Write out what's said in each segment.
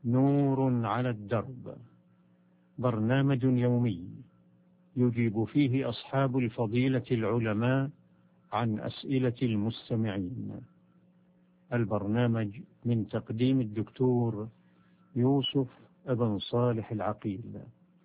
نور على الدرب، برنامج يومي يجيب فيه أصحاب الفضيلة العلماء عن أسئلة المستمعين. البرنامج من تقديم الدكتور يوسف بن صالح العقيل،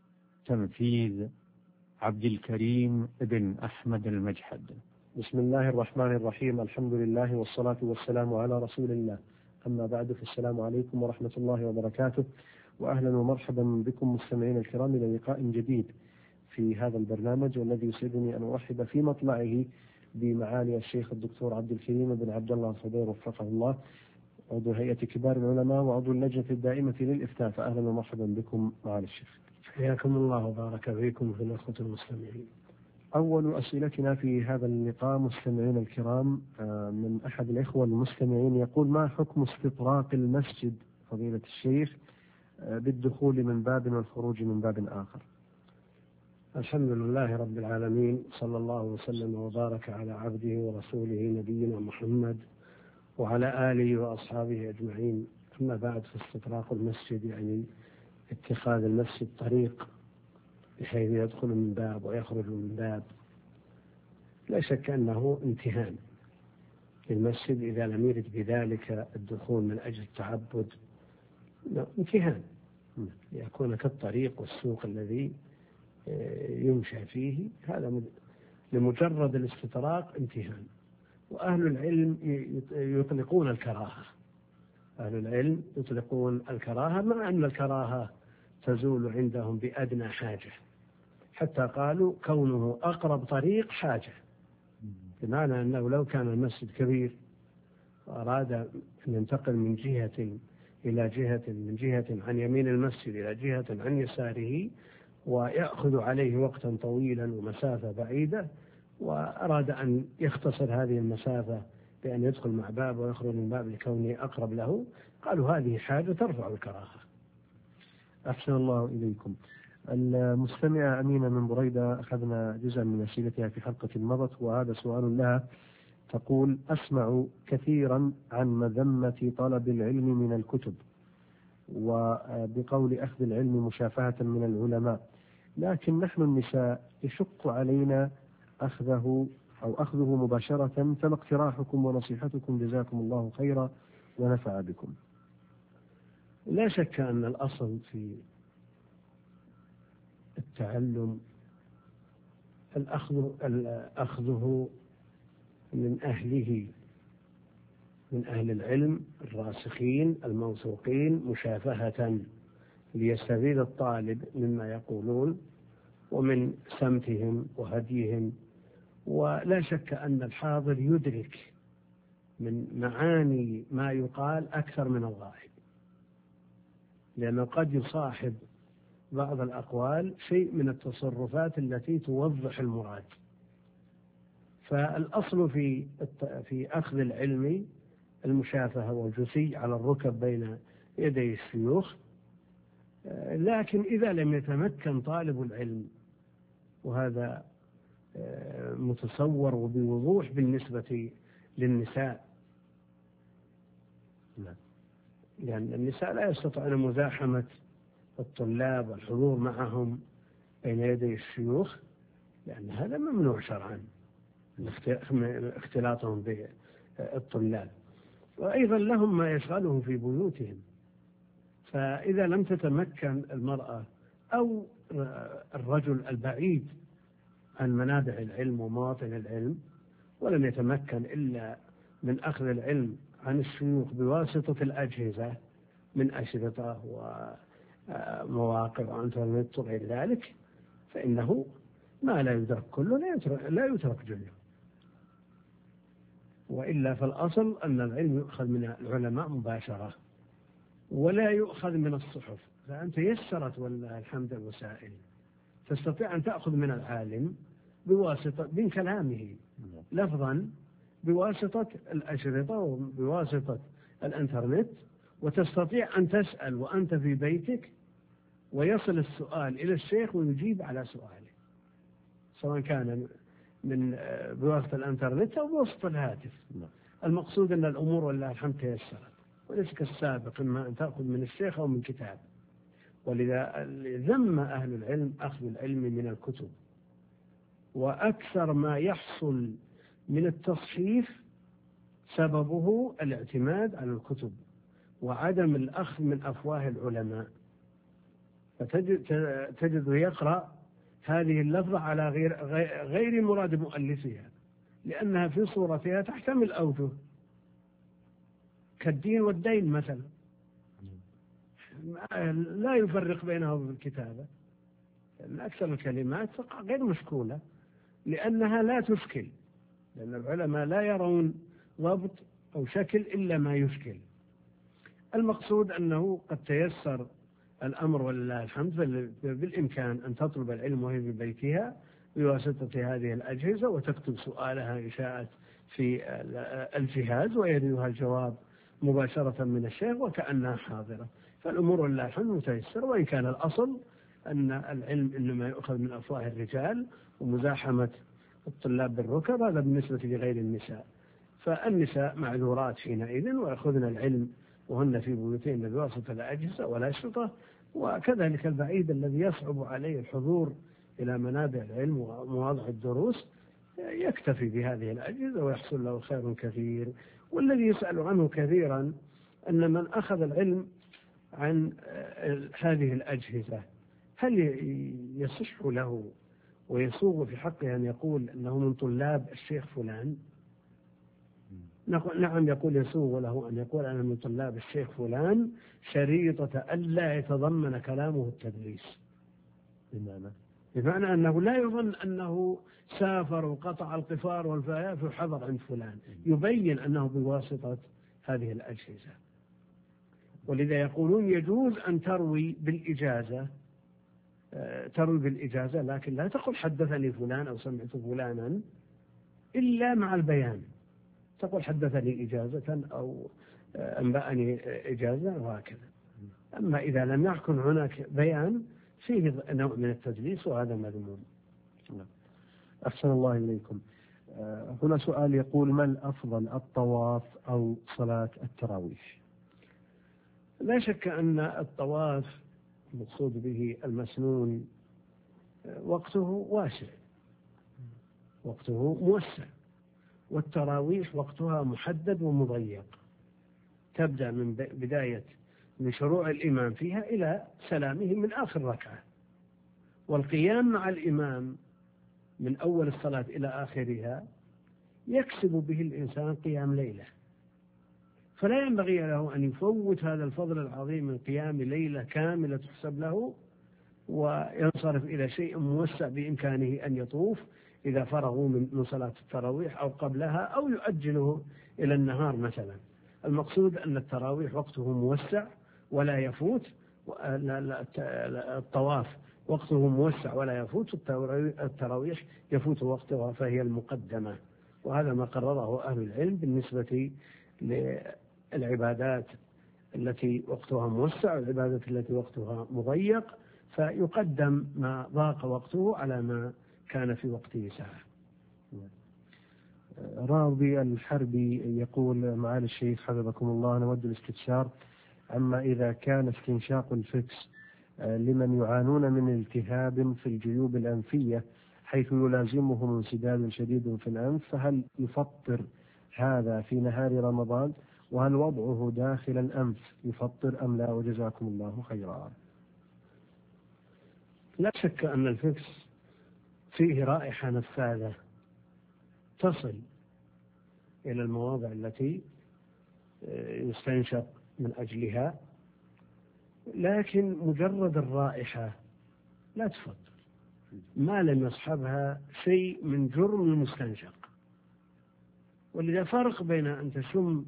تنفيذ عبد الكريم بن أحمد المجحد. بسم الله الرحمن الرحيم، الحمد لله والصلاة والسلام على رسول الله، أما بعد، فالسلام عليكم ورحمة الله وبركاته، وأهلا ومرحبا بكم مستمعين الكرام إلى لقاء جديد في هذا البرنامج، والذي يسعدني أن أرحب في مطلعه بمعالي الشيخ الدكتور عبد الكريم بن عبد الله الخضير وفقه الله، عضو هيئة كبار العلماء وعضو اللجنة الدائمة للإفتاء. فأهلا ومرحبا بكم معالي الشيخ. حياكم الله وبارك فيكم في الأخوة المستمعين. أول أسئلتنا في هذا اللقاء مستمعين الكرام من أحد الإخوة المستمعين، يقول: ما حكم استطراق المسجد فضيلة الشيخ بالدخول من باب والخروج من باب آخر؟ الحمد لله رب العالمين، صلى الله وسلم وبارك على عبده ورسوله نبينا محمد وعلى آله وأصحابه أجمعين. أما بعد، فاستطراق المسجد يعني اتخاذ المسجد طريق بحيث يدخل من باب ويخرج من باب، لا شك أنه امتهان للمسجد إذا لم يرد بذلك الدخول من أجل التعبد، امتهان يكون كالطريق والسوق الذي يمشى فيه، هذا لمجرد الاستطراق امتهان. وأهل العلم يطلقون الكراهة، أهل العلم يطلقون الكراهة، مع أن الكراهة تزول عندهم بأدنى حاجة، حتى قالوا كونه أقرب طريق حاجة، بمعنى أنه لو كان المسجد كبير وأراد أن ينتقل من جهة إلى جهة، من جهة عن يمين المسجد إلى جهة عن يساره، ويأخذ عليه وقتا طويلا ومسافة بعيدة، وأراد أن يختصر هذه المسافة بأن يدخل مع باب ويخرج من باب لكونه أقرب له، قالوا هذه حاجة ترفع الكراهة. أحسن الله إليكم. المستمعة أمينة من بريدة أخذنا جزءا من أسئلتها في حلقة مضت، وهذا سؤال لها. تقول: أسمع كثيرا عن مذمة طلب العلم من الكتب، وبقول أخذ العلم مشافهة من العلماء، لكن نحن النساء يشق علينا أخذه مباشرة، فما اقتراحكم ونصيحتكم؟ جزاكم الله خيرا ونفع بكم. لا شك أن الأصل في التعلم أخذه من أهله، من أهل العلم الراسخين الموثوقين، مشافهة ليستفيد الطالب مما يقولون ومن سمتهم وهديهم. ولا شك أن الحاضر يدرك من معاني ما يقال أكثر من الغائب، لأنه قد يصاحب بعض الأقوال شيء من التصرفات التي توضح المراد. فالأصل في أخذ العلم المشافهة والجثي على الركب بين يدي الشيوخ، لكن إذا لم يتمكن طالب العلم، وهذا متصور وبوضوح بالنسبة للنساء، لأن النساء لا يستطيعن مزاحمة الطلاب والحضور معهم بين يدي الشيوخ، لأن هذا ممنوع شرعا، اختلاطهم بالطلاب، وأيضا لهم ما يشغلهم في بيوتهم. فإذا لم تتمكن المرأة أو الرجل البعيد عن منابع العلم ومواطن العلم، ولم يتمكن إلا من أخذ العلم عن الشيوخ بواسطة الأجهزة من أشرطة ومواقع وإنترنت وغير ذلك، فإنه ما لا يدرك كله لا يترك جله. وإلا فالأصل أن العلم يؤخذ من العلماء مباشرة ولا يؤخذ من الصحف. فأنت يسرت والله الحمد الوسائل، تستطيع أن تأخذ من العالم بواسطة من كلامه لفظا، بواسطة الأشرطة وبواسطة الإنترنت، وتستطيع أن تسأل وأنت في بيتك، ويصل السؤال إلى الشيخ ويجيب على سؤاله، سواء كان من بواسطة الإنترنت أو بواسطة الهاتف. المقصود أن الأمور والله الحمد تيسرت. وليس كالسابق، إما أن تأخذ من الشيخ أو من كتاب. ولذا ذم أهل العلم أخذ العلم من الكتب، وأكثر ما يحصل من التصحيف سببه الاعتماد على الكتب وعدم الأخذ من أفواه العلماء. فتجد يقرأ هذه اللفظة على غير مراد مؤلفها، لأنها في صورتها تحتمل أوجه كالدين والدين مثلا، لا يفرق بينهم في الكتابة، لأن أكثر الكلمات غير مشكولة لأنها لا تشكل، لأن العلماء لا يرون ضبط أو شكل إلا ما يشكل. المقصود أنه قد تيسر الأمر ولله الحمد، بالإمكان أن تطلب العلم وهي في بيتها بواسطة هذه الأجهزة، وتكتب سؤالها إن شاءت في الجهاز ويريدها الجواب مباشرة من الشيخ وكأنها حاضرة. فالأمور ولله الحمد متيسرة، وإن كان الأصل أن العلم إنما يؤخذ من أفواه الرجال ومزاحمة الطلاب بالركب، هذا بالنسبة لغير النساء. فالنساء معذورات حينئذ ويأخذن العلم وهن في بيوتهن بواسطة الأجهزة ولا شطة. وكذلك البعيد الذي يصعب عليه الحضور إلى منابع العلم ومواضع الدروس يكتفي بهذه الأجهزة ويحصل له خير كثير. والذي يسأل عنه كثيرا أن من أخذ العلم عن هذه الأجهزة هل يصح له ويسوغ في حقه أن يقول أنه من طلاب الشيخ فلان؟ نعم، يقول يسوغ له أن يقول أنا من طلاب الشيخ فلان شريطة ألا يتضمن كلامه التدريس. بمعنى أنه لا يظن أنه سافر وقطع القفار والفياف وحضر عند فلان، يبين أنه بواسطة هذه الأجهزة. ولذا يقولون يجوز أن تروي بالإجازة، لكن لا تقل حدثني فلان أو سمعت فلانا إلا مع البيان. تقول حدثني إجازة أو أنبأني إجازة وهكذا. أما إذا لم يكن هناك بيان فيه نوع من التدليس وهذا مذموم. أحسن الله إليكم. هنا سؤال يقول: ما الأفضل، الطواف أو صلاة التراويح؟ لا شك أن الطواف المقصود به المسنون وقته واسع، وقته موسع، والتراويح وقتها محدد ومضيق، تبدأ من بداية من شروع الإمام فيها إلى سلامه من آخر ركعة، والقيام مع الإمام من أول الصلاة إلى آخرها يكسب به الإنسان قيام ليلة، فلا ينبغي له أن يفوت هذا الفضل العظيم من قيام ليلة كاملة تحسب له وينصرف إلى شيء موسع بإمكانه أن يطوف إذا فرغوا من صلاة التراويح أو قبلها أو يؤجله إلى النهار مثلا. المقصود أن التراويح وقته موسع ولا يفوت، الطواف وقته موسع ولا يفوت، التراويح يفوت وقتها فهي المقدمة. وهذا ما قرره أهل العلم بالنسبة للعبادات التي وقتها موسع والعبادات التي وقتها مضيق، فيقدم ما ضاق وقته على ما كان في وقته ساعة. راضي الحربي يقول: معالي الشيخ حفظكم الله، نود الاستفسار عما إذا كان استنشاق الفكس لمن يعانون من التهاب في الجيوب الأنفية حيث يلازمهم انسداد شديد في الأنف، فهل يفطر هذا في نهار رمضان؟ وهل وضعه داخل الأنف يفطر أم لا؟ وجزاكم الله خيرا. لا شك أن الفكس فيه رائحة نفاذة تصل إلى المواضع التي يستنشق من أجلها، لكن مجرد الرائحة لا تفطر ما لم يصحبها شيء من جرم المستنشق. ولذا فرق بين أن تشم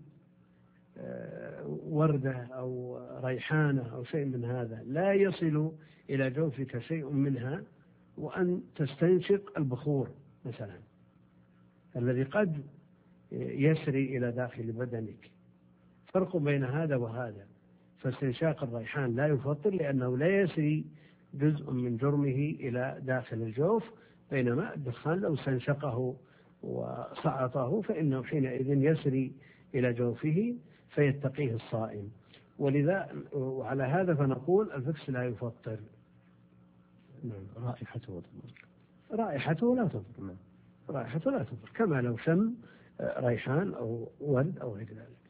وردة أو ريحانة أو شيء من هذا لا يصل إلى جوفك شيء منها، وأن تستنشق البخور مثلا الذي قد يسري إلى داخل بدنك. فرق بين هذا وهذا. فاستنشاق الريحان لا يفطر لأنه لا يسري جزء من جرمه إلى داخل الجوف، بينما الدخان لو استنشقه وصعطه فإنه حينئذ يسري إلى جوفه. فيتقيه الصائم. ولذا وعلى هذا فنقول الفكس لا يفطر. رائحته لا تضر. رائحته لا تضر كما لو شم ريحان أو ورد أو غير ذلك.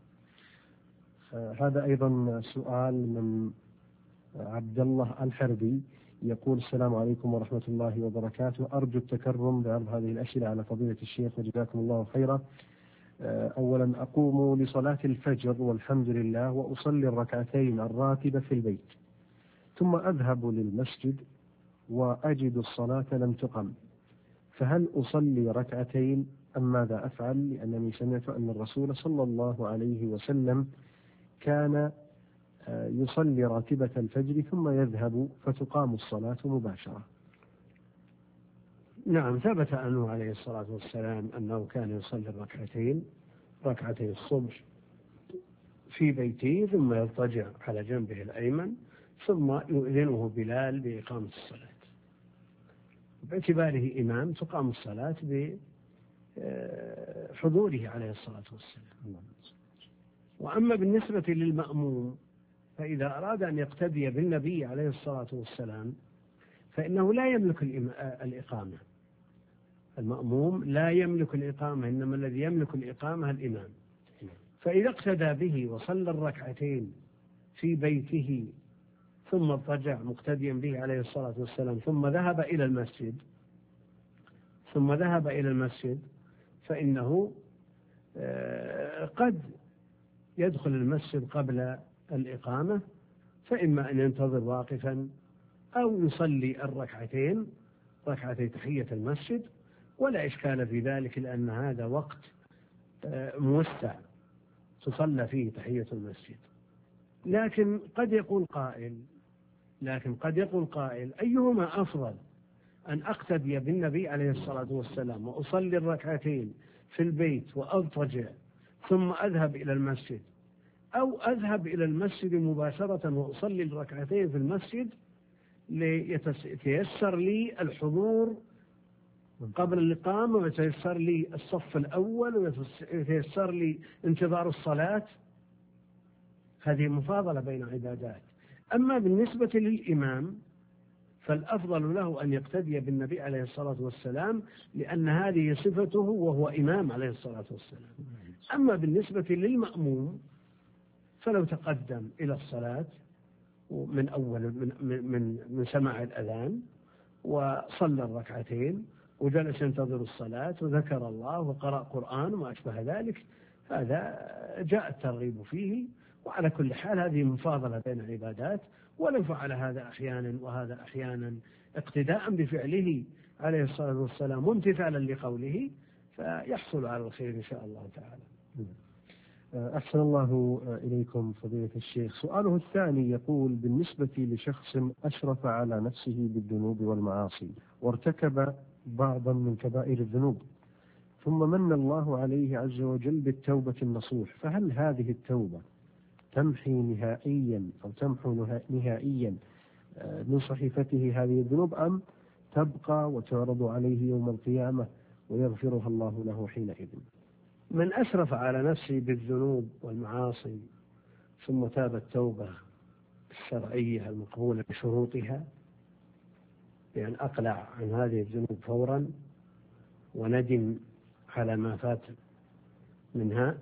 هذا أيضا سؤال من عبد الله الحربي، يقول: السلام عليكم ورحمة الله وبركاته، أرجو التكرم بعرض هذه الأسئلة على فضيلة الشيخ وجزاكم الله خيرا. أولا، أقوم لصلاة الفجر والحمد لله وأصلي الركعتين الراتبة في البيت، ثم أذهب للمسجد وأجد الصلاة لم تقم، فهل أصلي ركعتين أم ماذا أفعل؟ لأنني سمعت أن الرسول صلى الله عليه وسلم كان يصلي راتبة الفجر ثم يذهب فتقام الصلاة مباشرة. نعم، ثبت عنه عليه الصلاة والسلام أنه كان يصلي ركعتي الصبح في بيته، ثم يضطجع على جنبه الأيمن، ثم يؤذنه بلال بإقامة الصلاة. باعتباره إمام تقام الصلاة بحضوره عليه الصلاة والسلام. وأما بالنسبة للمأموم فإذا أراد أن يقتدي بالنبي عليه الصلاة والسلام فإنه لا يملك الإقامة. المأموم لا يملك الإقامة، إنما الذي يملك الإقامة الإمام. فإذا اقتدى به وصلى الركعتين في بيته ثم اضطجع مقتديا به عليه الصلاة والسلام ثم ذهب إلى المسجد فإنه قد يدخل المسجد قبل الإقامة، فإما أن ينتظر واقفا أو يصلي ركعتي تحية المسجد، ولا إشكال في ذلك، لأن هذا وقت موسع تصلى فيه تحية المسجد. لكن قد يقول قائل أيهما أفضل، أن أقتدي بالنبي عليه الصلاة والسلام وأصلي الركعتين في البيت وأضطجع ثم أذهب إلى المسجد، أو أذهب إلى المسجد مباشرة وأصلي الركعتين في المسجد ليتيسر لي الحضور قبل الإقامة، ويتيسر لي الصف الأول، ويتيسر لي انتظار الصلاة. هذه مفاضلة بين عبادات. أما بالنسبة للإمام فالأفضل له أن يقتدي بالنبي عليه الصلاة والسلام، لأن هذه صفته وهو إمام عليه الصلاة والسلام. أما بالنسبة للمأموم فلو تقدم إلى الصلاة من أول من سماع الأذان وصلى الركعتين وجلس ينتظر الصلاة وذكر الله وقرأ قرآن وما أشبه ذلك، هذا جاء الترغيب فيه. وعلى كل حال هذه مفاضلة بين العبادات، ولو فعل هذا أحيانا وهذا أحيانا اقتداء بفعله عليه الصلاة والسلام وامتثالا لقوله فيحصل على الخير إن شاء الله تعالى. أحسن الله إليكم فضيلة الشيخ. سؤاله الثاني يقول: بالنسبة لشخص أشرف على نفسه بالذنوب والمعاصي وارتكب بعضا من كبائر الذنوب، ثم من الله عليه عز وجل بالتوبة النصوح، فهل هذه التوبة تمحو نهائيا من صحيفته هذه الذنوب، أم تبقى وتعرض عليه يوم القيامة ويغفرها الله له حينئذ؟ من أسرف على نفسه بالذنوب والمعاصي ثم تاب التوبة الشرعية المقبولة بشروطها، بأن أقلع عن هذه الذنوب فورا وندم على ما فات منها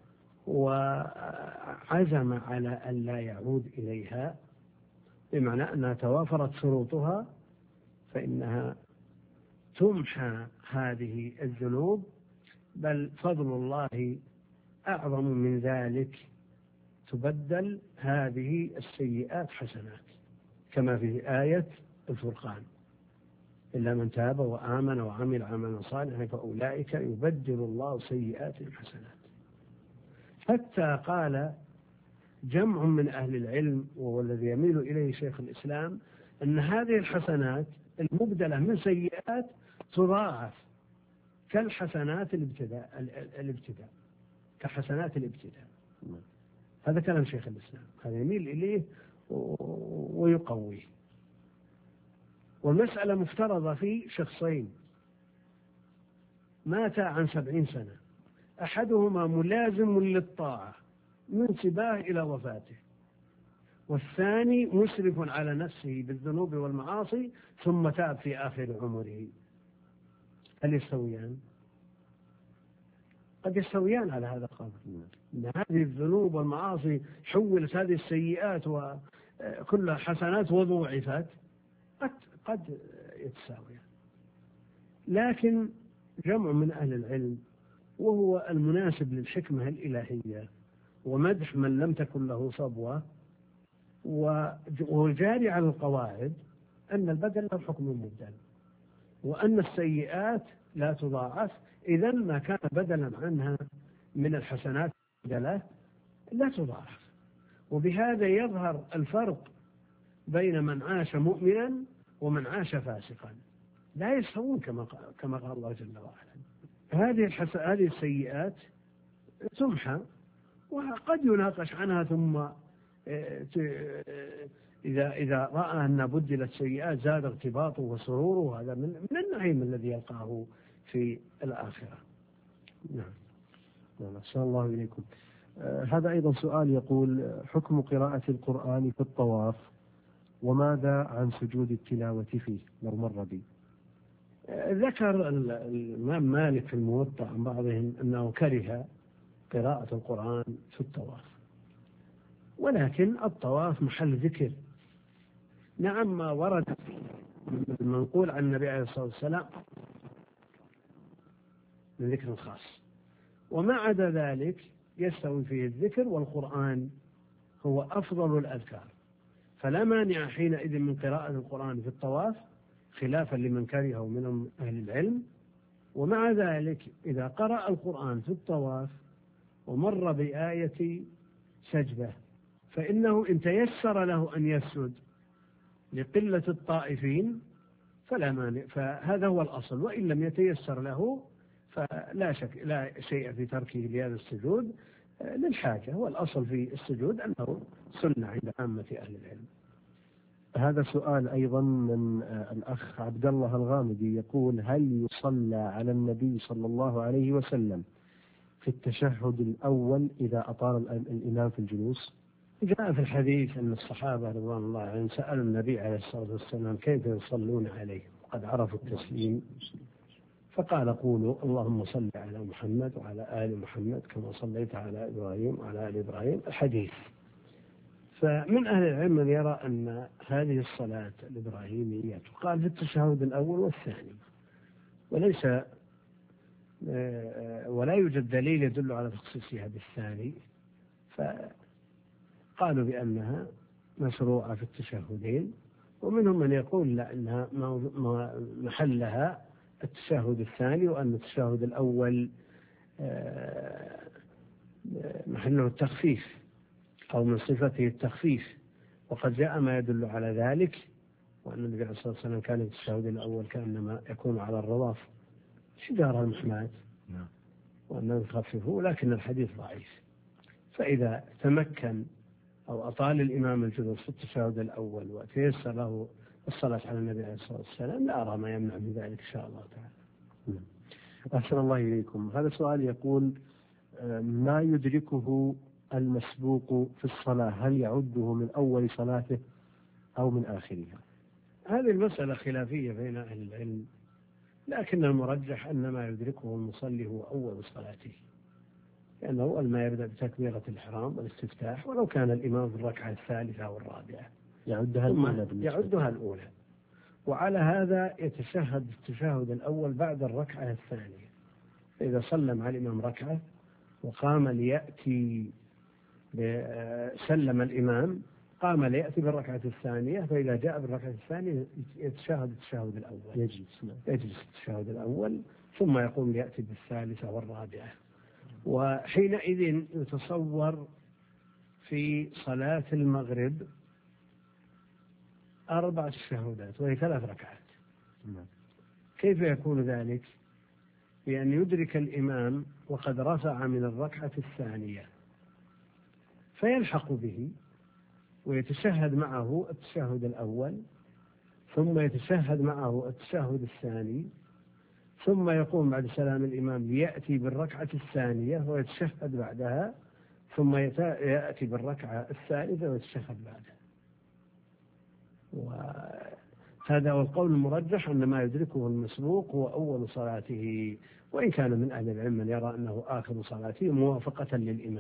وعزم على أن لا يعود إليها، بمعنى أنها توافرت شروطها، فإنها تمحى هذه الذنوب، بل فضل الله أعظم من ذلك، تبدل هذه السيئات حسنات، كما في آية الفرقان: إلا من تاب وآمن وعمل عملا صالحا فأولئك يبدل الله سيئاتهم حسنات. حتى قال جمع من أهل العلم، وهو الذي يميل إليه شيخ الإسلام، أن هذه الحسنات المبدلة من سيئات تضاعف كالحسنات الابتداء كحسنات الابتداء. هذا كلام شيخ الإسلام، هذا يميل إليه ويقويه. والمسألة مفترضة في شخصين ماتا عن 70 سنة، أحدهما ملازم للطاعة من صباه إلى وفاته، والثاني مسرف على نفسه بالذنوب والمعاصي ثم تاب في آخر عمره. هل يستويان؟ قد يستويان على هذا القدر. إن هذه الذنوب والمعاصي حولت هذه السيئات وكلها حسنات وضوعفت، قد يتساويان. لكن جمع من أهل العلم، وهو المناسب للحكمة الإلهية ومدح من لم تكن له صبوة، والجاري على القواعد أن البدل له حكم المبدل، وأن السيئات لا تضاعف، إذا ما كان بدلا عنها من الحسنات لا تضاعف. وبهذا يظهر الفرق بين من عاش مؤمنا ومن عاش فاسقا، لا يستوون كما قال الله جل وعلا. هذه السيئات تمحى، وقد يناقش عنها، ثم إذا رأى أن بدلت سيئات زاد ارتباطه وسروره، هذا من النعيم الذي يلقاه في الآخرة. نعم. أحسن الله إليكم. هذا أيضا سؤال يقول: حكم قراءة القرآن في الطواف، وماذا عن سجود التلاوة فيه لو مر بي؟ ذكر الإمام مالك في الموطأ عن بعضهم أنه كره قراءة القرآن في الطواف، ولكن الطواف محل ذكر. نعم، ما ورد المنقول عن النبي عليه الصلاة والسلام من ذكر خاص، وما عدا ذلك يستوي فيه الذكر، والقرآن هو أفضل الأذكار، فلا مانع حينئذ من قراءة القرآن في الطواف، خلافا لمن كرهه من أهل العلم. ومع ذلك إذا قرأ القرآن في الطواف ومر بآية سجدة، فإنه إن تيسر له أن يسجد لقلة الطائفين فلا مانع، فهذا هو الأصل. وإن لم يتيسر له فلا شيء في تركه لهذا السجود للحاجة، والأصل في السجود أنه سنة عند عامة أهل العلم. هذا سؤال أيضا من الأخ عبد الله الغامدي، يقول: هل يصلى على النبي صلى الله عليه وسلم في التشهد الأول إذا أطال الإمام في الجلوس؟ جاء في الحديث أن الصحابة رضوان الله عنهم سألوا النبي عليه الصلاة والسلام كيف يصلون عليه قد عرفوا التسليم، فقال: قولوا اللهم صل على محمد وعلى آل محمد كما صليت على إبراهيم وعلى آل إبراهيم، الحديث. فمن أهل العلم من يرى أن هذه الصلاة الإبراهيمية تقال في التشهد الأول والثاني، ولا يوجد دليل يدل على تخصيصها بالثاني، فقالوا بأنها مشروعة في التشهدين. ومنهم من يقول لا، إنها محلها التشهد الثاني، وأن التشهد الأول محله التخفيف أو من صفته التخفيف، وقد جاء ما يدل على ذلك، وأن النبي عليه الصلاة والسلام كان في التشهد الأول كأنما يكون على الرضاف شجار المحمات، وأنه يخففه، لكن الحديث ضعيف. فإذا تمكن أو أطال الإمام الجلوس في التشهد الأول وتيسر له الصلاة على النبي عليه الصلاة والسلام، لا أرى ما يمنع من ذلك إن شاء الله تعالى. أحسن الله إليكم. هذا سؤال يقول: ما يدركه المسبوق في الصلاة هل يعده من أول صلاته أو من آخرها؟ هذه المسألة خلافية بين أهل العلم، لكن المرجح أن ما يدركه المصلي هو أول صلاته، لأنه أول ما يبدأ بتكبيرة الإحرام والاستفتاح، ولو كان الإمام في الركعة الثالثة أو الرابعة يعدها الأولى. وعلى هذا يتشهد التشهد الأول بعد الركعة الثانية، فإذا سلم على الإمام ركعة وقام ليأتي سلم الإمام قام ليأتي بالركعة الثانية، فإذا جاء بالركعة الثانية يتشهد التشهد الأول، يجلس التشهد الأول، ثم يقوم ليأتي بالثالثة والرابعة. وحينئذ يتصور في صلاة المغرب 4 تشهدات وهي 3 ركعات. كيف يكون ذلك؟ بأن يدرك الإمام وقد رفع من الركعة الثانية فيلحق به ويتشهد معه التشهد الأول، ثم يتشهد معه التشهد الثاني، ثم يقوم بعد سلام الإمام ليأتي بالركعة الثانية ويتشهد بعدها، ثم يأتي بالركعة الثالثة ويتشهد بعدها. وهذا هو القول المرجح أن ما يدركه المسبوق هو أول صلاته، وإن كان من أهل العلم من يرى أنه آخر صلاته موافقة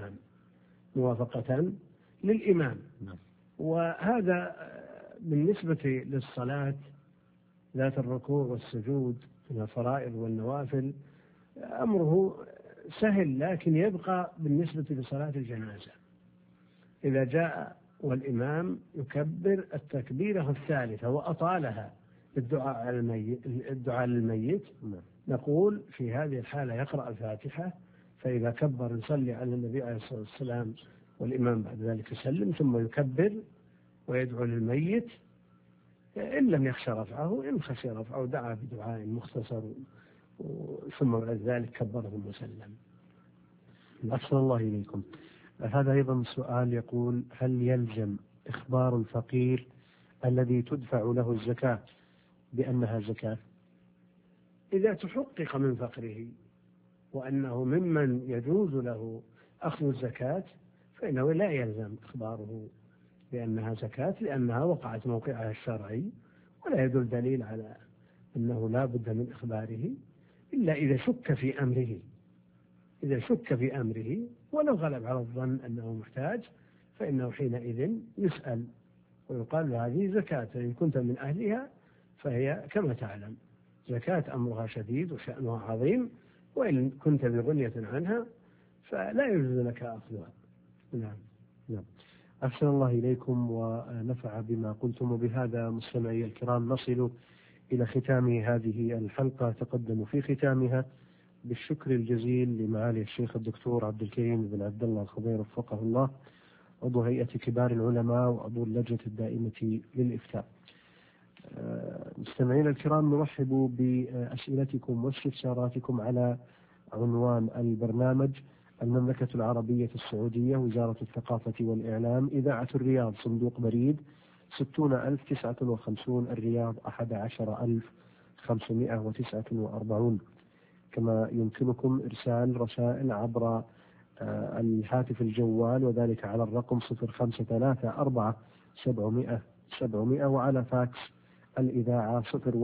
للإمام. وهذا بالنسبة للصلاة ذات الركوع والسجود من الفرائض والنوافل أمره سهل، لكن يبقى بالنسبة لصلاة الجنازة إذا جاء والإمام يكبر التكبيرة الثالثة وأطالها الدعاء للميت، نقول في هذه الحالة يقرأ الفاتحة، فإذا كبر يصلي على النبي عليه الصلاة والسلام والإمام بعد ذلك يسلم، ثم يكبر ويدعو للميت إن لم يخشى رفعه، إن خشي رفعه دعا بدعاء مختصر ثم بعد ذلك كبره وسلم. أحسن الله إليكم. هذا أيضا سؤال يقول: هل يلزم إخبار الفقير الذي تدفع له الزكاة بأنها زكاة؟ إذا تحقق من فقره وأنه ممن يجوز له أخذ الزكاة فإنه لا يلزم إخباره بأنها زكاة، لأنها وقعت موقعها الشرعي، ولا يدل دليل على أنه لا بد من إخباره إلا إذا شك في أمره ولو غلب على الظن أنه محتاج، فإنه حينئذ يسأل ويقال له هذه زكاة، إن كنت من أهلها فهي كما تعلم زكاة أمرها شديد وشأنها عظيم، وإن كنت بغنية عنها فلا يجوز لك أخذها. نعم. أحسن الله إليكم ونفع بما قلتم. وبهذا مستمعي الكرام نصل إلى ختام هذه الحلقة. تقدم في ختامها بالشكر الجزيل لمعالي الشيخ الدكتور عبد الكريم بن عبد الله الخضير وفقه الله، عضو هيئة كبار العلماء وعضو اللجنة الدائمة للإفتاء. مستمعينا الكرام، نرحب بأسئلتكم واستفساراتكم على عنوان البرنامج: المملكة العربية السعودية، وزارة الثقافة والإعلام، إذاعة الرياض، صندوق بريد 60,059 الرياض 11,549. كما يمكنكم إرسال رسائل عبر الهاتف الجوال، وذلك على الرقم 0534 وعلى فاكس الإذاعة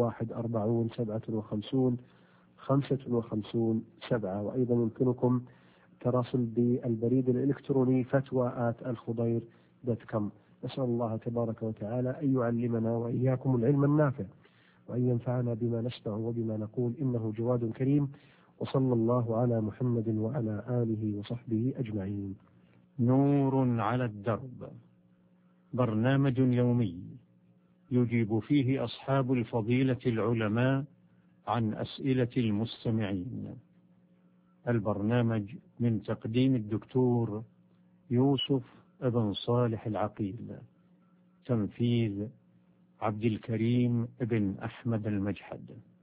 0140575555 وأيضا يمكنكم التواصل بالبريد الإلكتروني فتوى@الخضير.com. نسأل الله تبارك وتعالى أن يعلمنا وإياكم العلم النافع، وأن ينفعنا بما نسمع وبما نقول، إنه جواد كريم. وصلى الله على محمد وعلى آله وصحبه أجمعين. نور على الدرب، برنامج يومي يجيب فيه أصحاب الفضيلة العلماء عن أسئلة المستمعين. البرنامج من تقديم الدكتور يوسف بن صالح العقيل، تنفيذ عبد الكريم بن أحمد المجحد.